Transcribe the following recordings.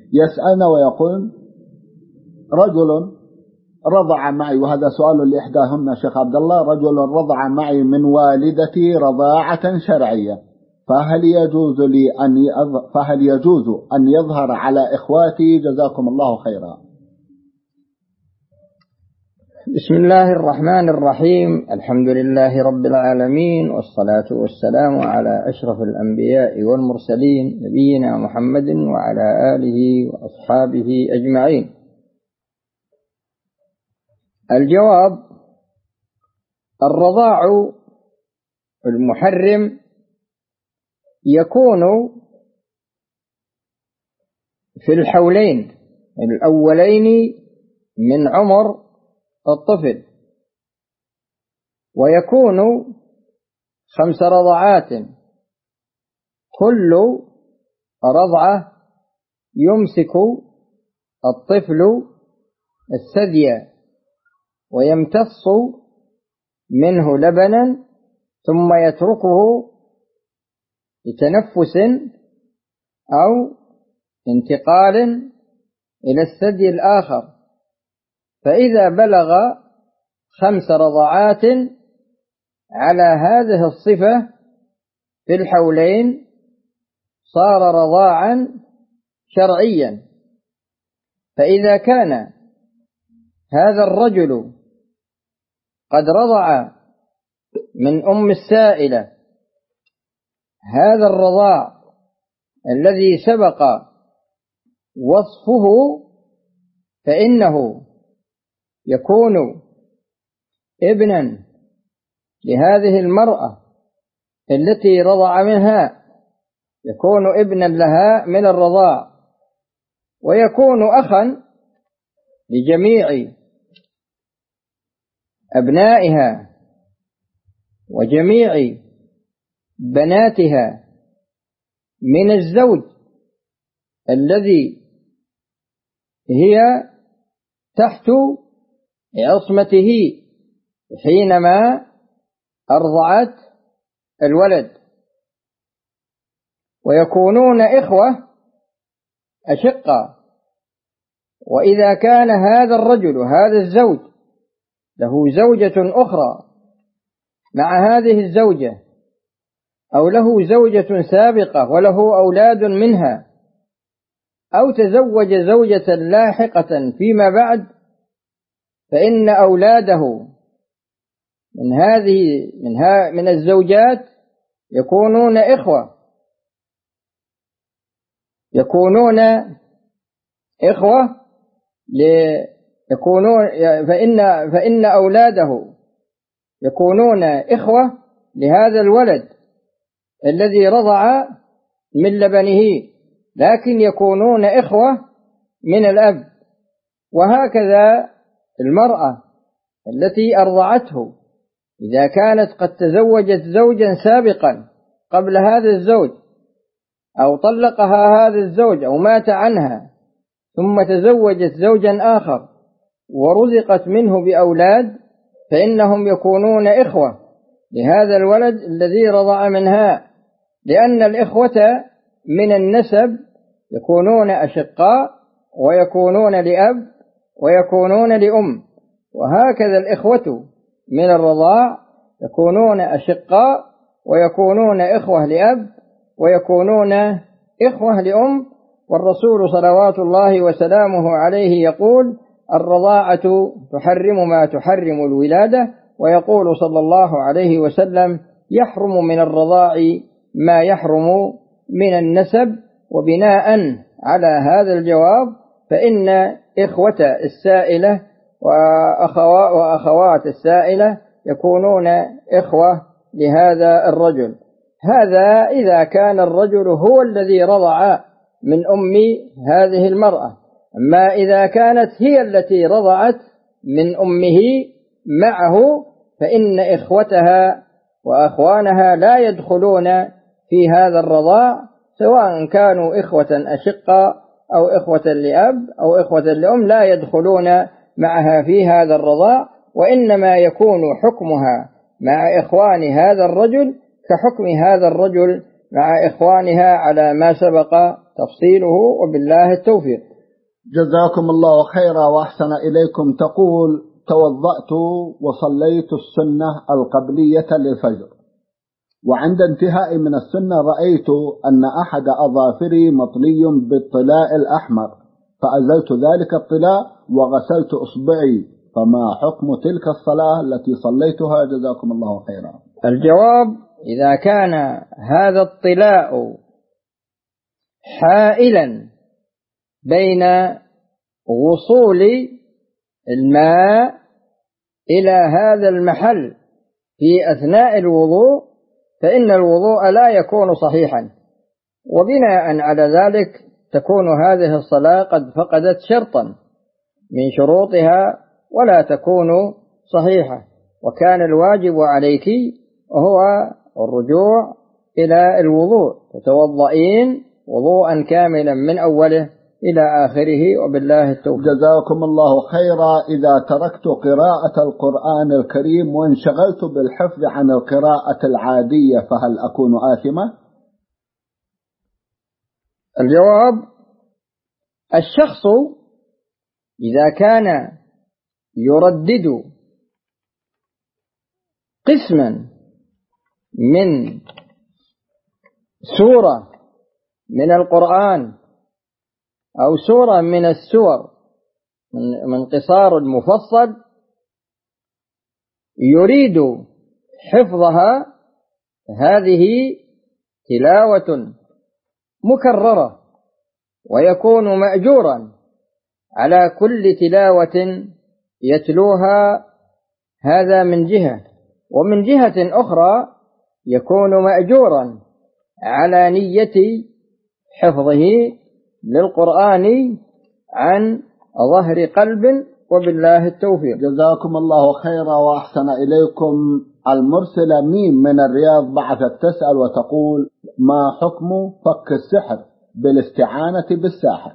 يسألنا ويقول: رجل رضع معي، وهذا سؤال لإحداهن شيخ عبد الله، رجل رضع معي من والدتي رضاعة شرعية، فهل يجوز أن يظهر على إخواتي؟ جزاكم الله خيرا. بسم الله الرحمن الرحيم. الحمد لله رب العالمين، والصلاة والسلام على أشرف الأنبياء والمرسلين، نبينا محمد وعلى آله وأصحابه أجمعين. الجواب: الرضاع المحرم يكون في الحولين الأولين من عمر الطفل، ويكون 5 رضعات، كل رضعة يمسك الطفل الثدي ويمتص منه لبنا، ثم يتركه لتنفس أو انتقال إلى الثدي الآخر، فإذا بلغ 5 رضعات على هذه الصفة في الحولين صار رضاعا شرعيا. فإذا كان هذا الرجل قد رضع من أم السائلة هذا الرضاع الذي سبق وصفه، فإنه يكون ابنا لهذه المرأة التي رضع منها، يكون ابنا لها من الرضاع، ويكون أخا لجميع أبنائها وجميع بناتها من الزوج الذي هي تحت عصمته حينما أرضعت الولد، ويكونون إخوة أشقة. وإذا كان هذا الرجل هذا الزوج له زوجة أخرى مع هذه الزوجة، أو له زوجة سابقة وله أولاد منها، أو تزوج زوجة لاحقة فيما بعد، فإن أولاده من الزوجات يكونون إخوة، فإن أولاده يكونون إخوة لهذا الولد الذي رضع من لبنه، لكن يكونون إخوة من الأب. وهكذا المرأة التي أرضعته إذا كانت قد تزوجت زوجا سابقا قبل هذا الزوج، أو طلقها هذا الزوج أو مات عنها، ثم تزوجت زوجا آخر ورزقت منه بأولاد، فإنهم يكونون إخوة لهذا الولد الذي رضع منها، لأن الإخوة من النسب يكونون أشقاء، ويكونون لأب، ويكونون لأم. وهكذا الإخوة من الرضاع يكونون أشقاء، ويكونون إخوة لأب، ويكونون إخوة لأم. والرسول صلوات الله وسلامه عليه يقول: الرضاعة تحرم ما تحرم الولادة. ويقول صلى الله عليه وسلم: يحرم من الرضاع ما يحرم من النسب. وبناء على هذا الجواب فإن إخوة السائلة وأخوات السائلة يكونون إخوة لهذا الرجل. هذا إذا كان الرجل هو الذي رضع من أم هذه المرأة. أما إذا كانت هي التي رضعت من أمه معه، فإن إخوتها وأخوانها لا يدخلون في هذا الرضاع، سواء كانوا إخوة أشقاء أو إخوة لأب أو إخوة لأم، لا يدخلون معها في هذا الرضاع، وإنما يكون حكمها مع إخوان هذا الرجل كحكم هذا الرجل مع إخوانها على ما سبق تفصيله، وبالله التوفيق. جزاكم الله خيرا وأحسن إليكم. تقول: توضأت وصليت السنة القبلية للفجر، وعند انتهاء من السنة رأيت أن أحد أظافري مطلي بالطلاء الأحمر، فأزلت ذلك الطلاء وغسلت إصبعي، فما حكم تلك الصلاة التي صليتها؟ جزاكم الله خيرا. الجواب: إذا كان هذا الطلاء حائلا بين وصول الماء إلى هذا المحل في أثناء الوضوء فإن الوضوء لا يكون صحيحا، وبناء على ذلك تكون هذه الصلاة قد فقدت شرطا من شروطها ولا تكون صحيحة، وكان الواجب عليك هو الرجوع إلى الوضوء، تتوضئين وضوءا كاملا من أوله إلى آخره، وبالله التوفيق. جزاكم الله خيرا. إذا تركت قراءة القرآن الكريم وانشغلت بالحفظ عن القراءة العادية فهل أكون آثمة؟ الجواب: الشخص إذا كان يردد قسما من سورة من القرآن أو سورة من السور من قصار المفصل يريد حفظها، هذه تلاوة مكررة، ويكون مأجورا على كل تلاوة يتلوها، هذا من جهة، ومن جهة أخرى يكون مأجورا على نية حفظه للقرآن عن ظهر قلب، وبالله التوفيق. جزاكم الله خيرا وأحسن إليكم. المرسلة ميم من الرياض بعثت تسأل وتقول: ما حكم فك السحر بالاستعانة بالساحر؟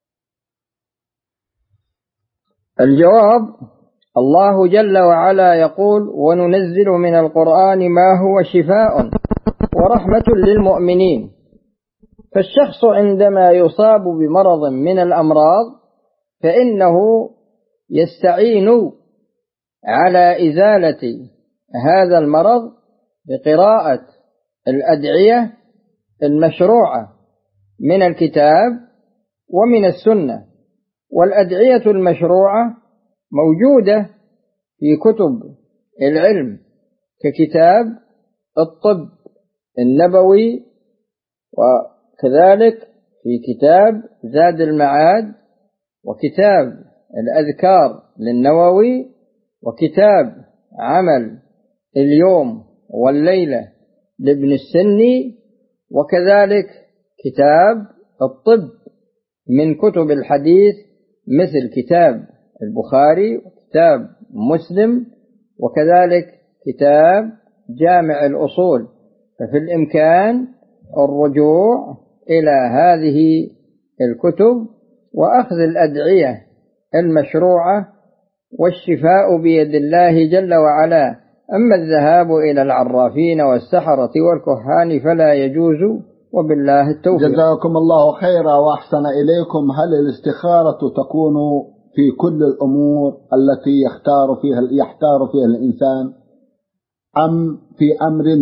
الجواب: الله جل وعلا يقول: وننزل من القرآن ما هو شفاء ورحمة للمؤمنين. فالشخص عندما يصاب بمرض من الأمراض فإنه يستعين على إزالة هذا المرض بقراءة الأدعية المشروعة من الكتاب ومن السنة، والأدعية المشروعة موجودة في كتب العلم ككتاب الطب النبوي، وكذلك في كتاب زاد المعاد، وكتاب الأذكار للنووي، وكتاب عمل اليوم والليلة لابن السني، وكذلك كتاب الطب من كتب الحديث مثل كتاب البخاري وكتاب مسلم، وكذلك كتاب جامع الأصول. ففي الإمكان الرجوع إلى هذه الكتب وأخذ الأدعية المشروعة، والشفاء بيد الله جل وعلا. أما الذهاب إلى العرافين والسحرة والكهان فلا يجوز، وبالله التوفيق. جزاكم الله خيرا وأحسن إليكم. هل الاستخارة تكون في كل الأمور التي يحتار فيها الإنسان، أم في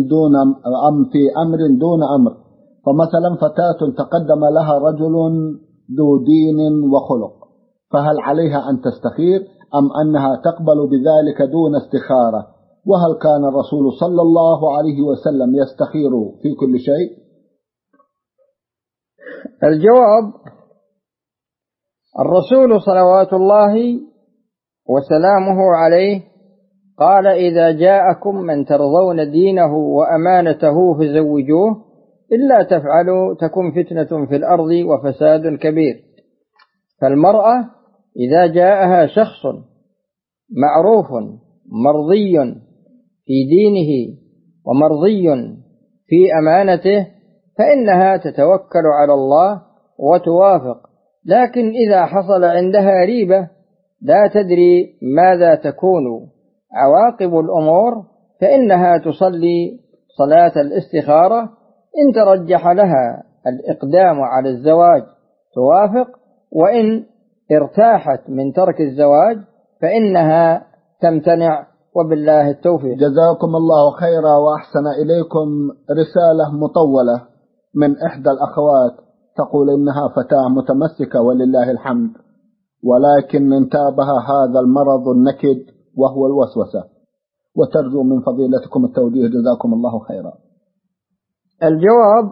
أمر دون أمر؟ فمثلا فتاة تقدم لها رجل ذو دين وخلق، فهل عليها أن تستخير أم أنها تقبل بذلك دون استخارة؟ وهل كان الرسول صلى الله عليه وسلم يستخير في كل شيء؟ الجواب: الرسول صلوات الله وسلامه عليه قال: إذا جاءكم من ترضون دينه وأمانته فزوجوه، إلا تفعلوا تكن فتنة في الأرض وفساد كبير. فالمرأة إذا جاءها شخص معروف مرضي في دينه ومرضي في أمانته فإنها تتوكل على الله وتوافق، لكن إذا حصل عندها ريبة لا تدري ماذا تكون عواقب الأمور فإنها تصلي صلاة الاستخارة إن ترجح لها الإقدام على الزواج توافق، وإن ارتاحت من ترك الزواج فإنها تمتنع، وبالله التوفيق. جزاكم الله خيرا وأحسن إليكم. رسالة مطولة من إحدى الأخوات تقول إنها فتاة متمسكة ولله الحمد، ولكن انتابها هذا المرض النكد وهو الوسوسة، وترجو من فضيلتكم التوجيه. جزاكم الله خيرا. الجواب: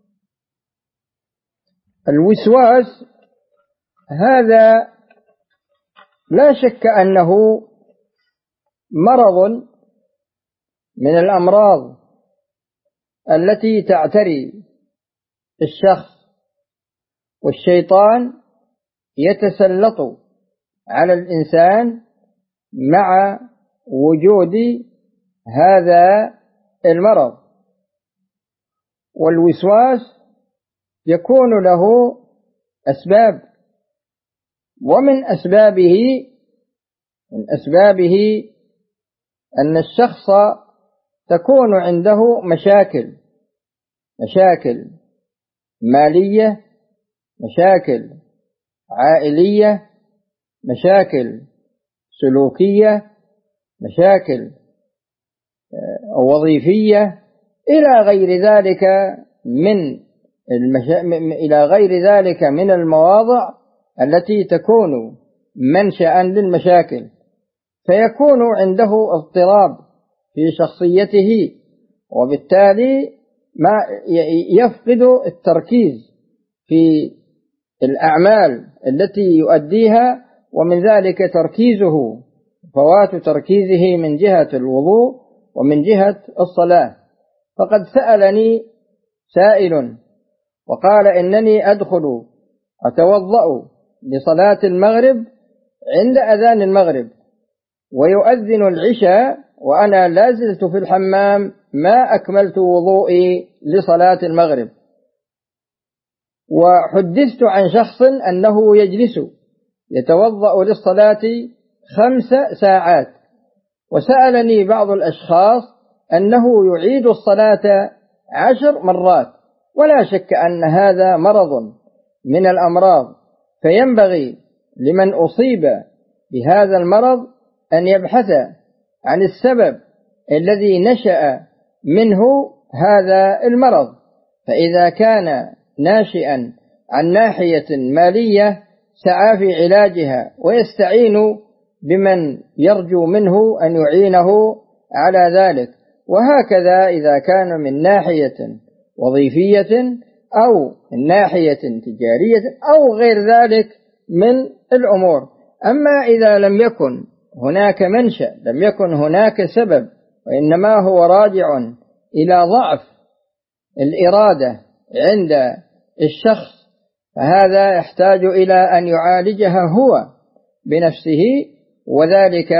الوسواس هذا لا شك أنه مرض من الأمراض التي تعتري الشخص، والشيطان يتسلط على الإنسان مع وجود هذا المرض. والوسواس يكون له أسباب، ومن أسبابه أن الشخص تكون عنده مشاكل مالية، مشاكل عائلية، مشاكل سلوكية، مشاكل وظيفية، إلى غير ذلك من المواضع التي تكون منشأ للمشاكل، فيكون عنده اضطراب في شخصيته، وبالتالي ما يفقد التركيز في الأعمال التي يؤديها، ومن ذلك فوات تركيزه من جهة الوضوء ومن جهة الصلاة. فقد سألني سائل وقال إنني أتوضأ لصلاة المغرب عند أذان المغرب، ويؤذن العشاء وأنا لا زلت في الحمام ما أكملت وضوئي لصلاة المغرب، وحدثت عن شخص أنه يجلس يتوضأ للصلاة 5 ساعات، وسألني بعض الأشخاص أنه يعيد الصلاة 10 مرات. ولا شك أن هذا مرض من الأمراض، فينبغي لمن أصيب بهذا المرض أن يبحث عن السبب الذي نشأ منه هذا المرض. فإذا كان ناشئا عن ناحية مالية سعى في علاجها، ويستعين بمن يرجو منه أن يعينه على ذلك. وهكذا إذا كان من ناحية وظيفية أو من ناحية تجارية أو غير ذلك من الأمور. أما إذا لم يكن هناك منشأ، لم يكن هناك سبب، وإنما هو راجع إلى ضعف الإرادة عند الشخص، فهذا يحتاج إلى أن يعالجها هو بنفسه، وذلك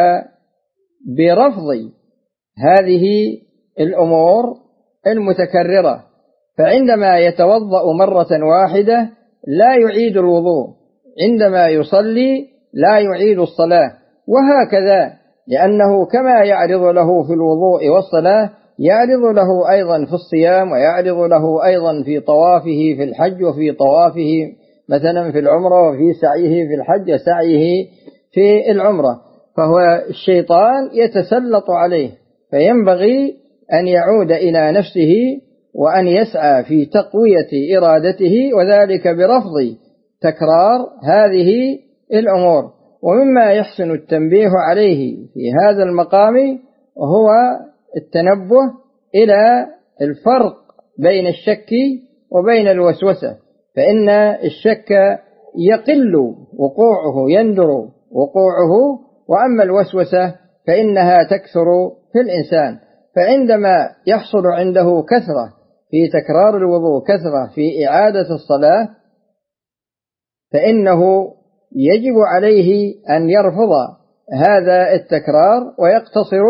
برفض هذه الأمور المتكررة. فعندما يتوضأ مرة واحدة لا يعيد الوضوء، عندما يصلي لا يعيد الصلاة، وهكذا، لأنه كما يعرض له في الوضوء والصلاة يعرض له أيضا في الصيام، ويعرض له أيضا في طوافه في الحج، وفي طوافه مثلا في العمرة، وفي سعيه في الحج وسعيه في العمرة. فهو الشيطان يتسلط عليه، فينبغي أن يعود إلى نفسه وأن يسعى في تقوية إرادته، وذلك برفض تكرار هذه الأمور. ومما يحسن التنبيه عليه في هذا المقام هو التنبه إلى الفرق بين الشك وبين الوسوسة، فإن الشك يقل وقوعه، يندر وقوعه، وأما الوسوسة فإنها تكثر في الإنسان. فعندما يحصل عنده كثرة في تكرار الوضوء، كثرة في إعادة الصلاة، فإنه يجب عليه أن يرفض هذا التكرار ويقتصر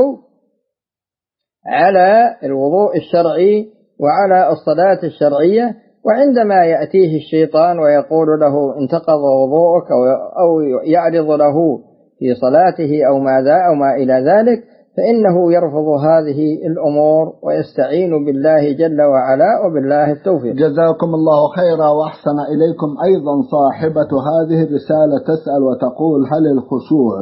على الوضوء الشرعي وعلى الصلاة الشرعية. وعندما يأتيه الشيطان ويقول له انتقض وضوءك، أو يعرض له في صلاته أو ما إلى ذلك، فإنه يرفض هذه الأمور ويستعين بالله جل وعلا وبالله التوفيق. جزاكم الله خيرا وأحسن إليكم. أيضا صاحبة هذه الرسالة تسأل وتقول هل الخشوع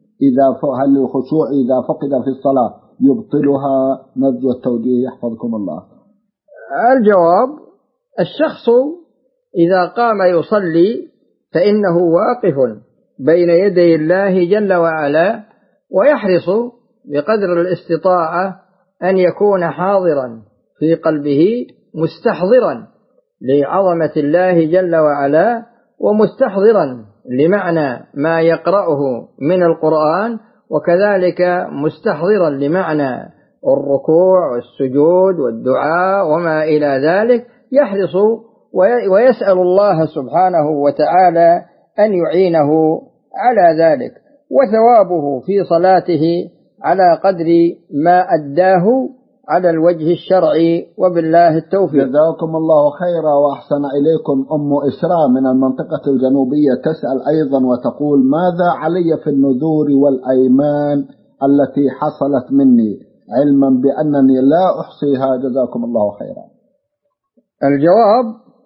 إذا فقد في الصلاة يبطلها؟ نرجو التوجيه يحفظكم الله. الجواب: الشخص إذا قام يصلي فإنه واقف بين يدي الله جل وعلا، ويحرص بقدر الاستطاعة أن يكون حاضرا في قلبه مستحضرا لعظمة الله جل وعلا، ومستحضرا لمعنى ما يقرأه من القرآن، وكذلك مستحضرا لمعنى الركوع والسجود والدعاء وما إلى ذلك، يحرص ويسأل الله سبحانه وتعالى أن يعينه على ذلك، وثوابه في صلاته على قدر ما أداه على الوجه الشرعي، وبالله التوفيق. جزاكم الله خيرا وأحسن إليكم. أم إسراء من المنطقة الجنوبية تسأل أيضا وتقول ماذا علي في النذور والأيمان التي حصلت مني علما بأنني لا أحصيها؟ جزاكم الله خيرا. الجواب: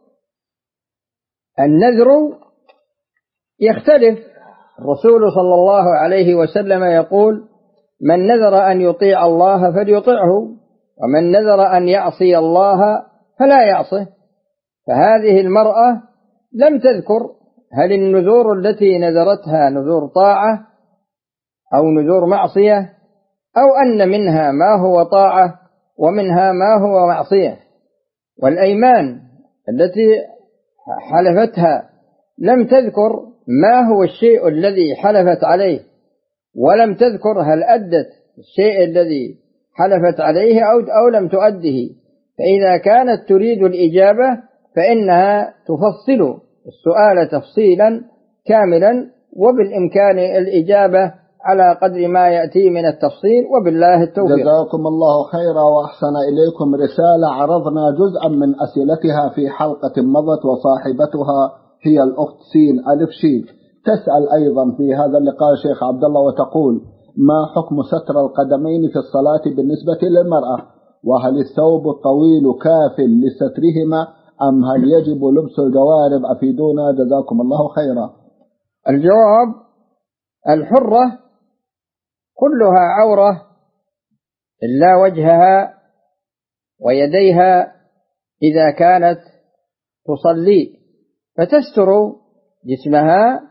النذر يختلف. الرسول صلى الله عليه وسلم يقول: من نذر أن يطيع الله فليطعه، ومن نذر أن يعصي الله فلا يعصه. فهذه المرأة لم تذكر هل النذور التي نذرتها نذور طاعة أو نذور معصية، أو أن منها ما هو طاعة ومنها ما هو معصية. والأيمان التي حلفتها لم تذكر ما هو الشيء الذي حلفت عليه، ولم تذكر هل أدت الشيء الذي حلفت عليه أو لم تؤده. فإذا كانت تريد الإجابة فإنها تفصل السؤال تفصيلا كاملا، وبالإمكان الإجابة على قدر ما يأتي من التفصيل، وبالله التوفيق. جزاكم الله خيرا وأحسن إليكم. رسالة عرضنا جزءا من أسئلتها في حلقة مضت، وصاحبتها هي الأخت سين ألف شين، تسأل أيضا في هذا اللقاء شيخ عبد الله وتقول: ما حكم ستر القدمين في الصلاة بالنسبة للمرأة؟ وهل الثوب الطويل كاف لسترهما أم هل يجب لبس الجوارب؟ أفيدونا جزاكم الله خيرا. الجواب: الحرة كلها عورة إلا وجهها ويديها إذا كانت تصلي، فتستر جسمها،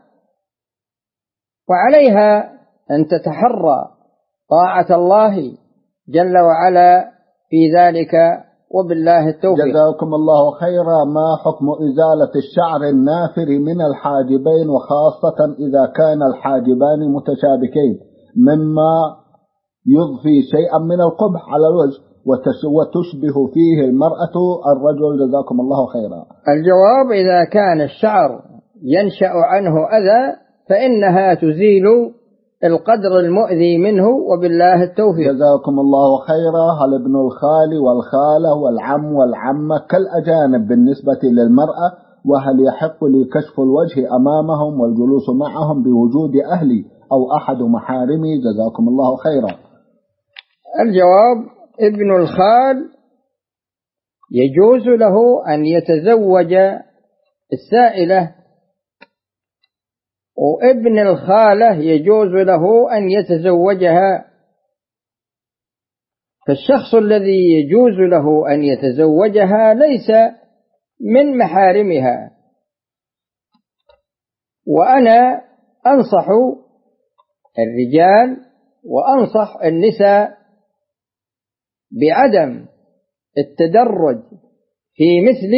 وعليها أن تتحرى طاعة الله جل وعلا في ذلك، وبالله التوفيق. جزاكم الله خيرا. ما حكم إزالة الشعر النافر من الحاجبين، وخاصة إذا كان الحاجبان متشابكين، مما يضفي شيئا من القبح على الوجه وتشبه فيه المرأة الرجل؟ جزاكم الله خيرا. الجواب: إذا كان الشعر ينشأ عنه أذى فإنها تزيل القدر المؤذي منه، وبالله التوفيق. جزاكم الله خيرا. هل ابن الخال والخالة والعم والعمة كالأجانب بالنسبة للمرأة؟ وهل يحق لي كشف الوجه أمامهم والجلوس معهم بوجود أهلي أو أحد محارمي؟ جزاكم الله خيرا. الجواب: ابن الخال يجوز له أن يتزوج السائلة، وابن الخالة يجوز له أن يتزوجها. فالشخص الذي يجوز له أن يتزوجها ليس من محارمها. وأنا أنصح الرجال وأنصح النساء بعدم التدرج في مثل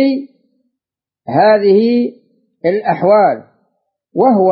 هذه الأحوال، وهو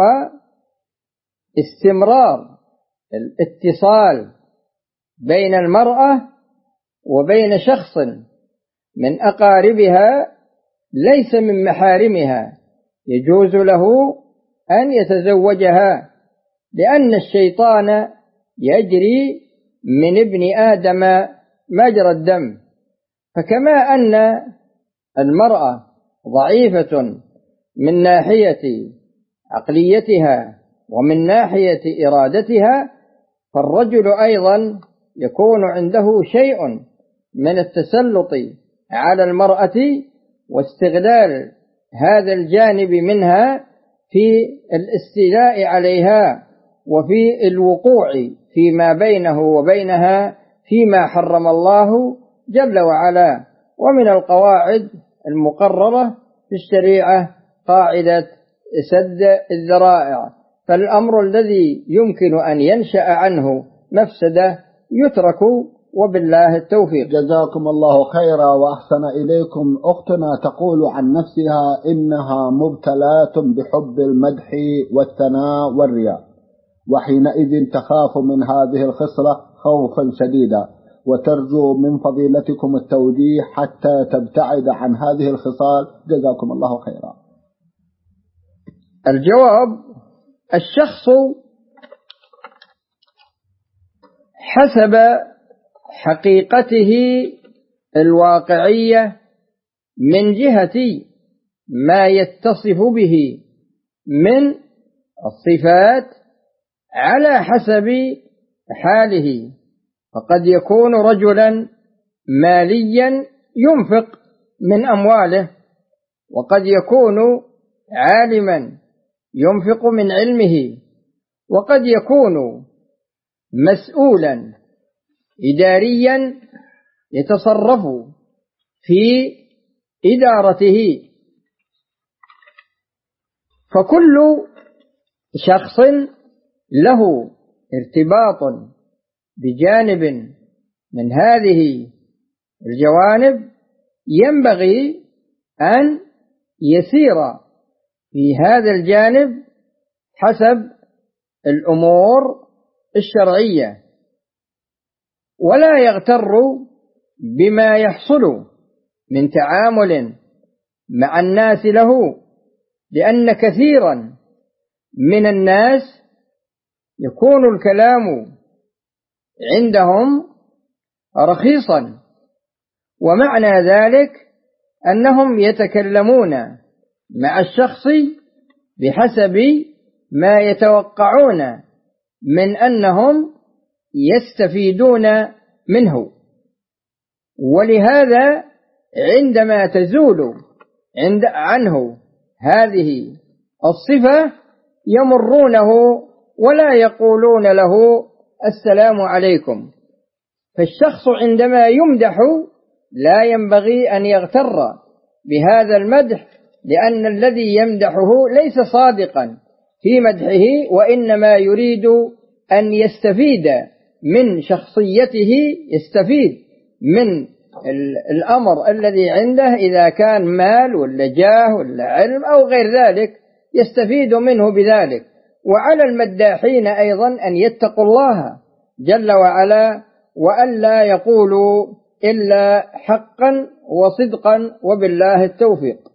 استمرار الاتصال بين المرأة وبين شخص من أقاربها ليس من محارمها، يجوز له أن يتزوجها، لأن الشيطان يجري من ابن آدم مجرى الدم. فكما أن المرأة ضعيفة من ناحية عقليتها ومن ناحية إرادتها، فالرجل أيضا يكون عنده شيء من التسلط على المرأة واستغلال هذا الجانب منها في الاستيلاء عليها وفي الوقوع فيما بينه وبينها فيما حرم الله جل وعلا. ومن القواعد المقررة في الشريعة قاعدة سد الذرائع، فالأمر الذي يمكن أن ينشأ عنه مفسدة يترك وبالله التوفيق. جزاكم الله خيرا وأحسن إليكم. أختنا تقول عن نفسها إنها مبتلاة بحب المدح والثناء والرياء، وحينئذ تخاف من هذه الخصلة خوفا شديدا، وترجو من فضيلتكم التوجيه حتى تبتعد عن هذه الخصال، جزاكم الله خيرا. الجواب: الشخص حسب حقيقته الواقعية من جهة ما يتصف به من الصفات على حسب حاله، فقد يكون رجلا ماليا ينفق من أمواله، وقد يكون عالما ينفق من علمه، وقد يكون مسؤولا إداريا يتصرف في إدارته. فكل شخص له ارتباط بجانب من هذه الجوانب ينبغي أن يسير في هذا الجانب حسب الأمور الشرعية، ولا يغتر بما يحصل من تعامل مع الناس له، لأن كثيرا من الناس يكون الكلام عندهم رخيصا، ومعنى ذلك أنهم يتكلمون مع الشخص بحسب ما يتوقعون من أنهم يستفيدون منه. ولهذا عندما تزول عنه هذه الصفة يمرونه ولا يقولون له السلام عليكم. فالشخص عندما يمدح لا ينبغي أن يغتر بهذا المدح، لأن الذي يمدحه ليس صادقا في مدحه، وإنما يريد أن يستفيد من شخصيته، يستفيد من الأمر الذي عنده إذا كان مال ولا جاه ولا علم أو غير ذلك، يستفيد منه بذلك. وعلى المداحين أيضا أن يتقوا الله جل وعلا وأن لا يقولوا إلا حقا وصدقا، وبالله التوفيق.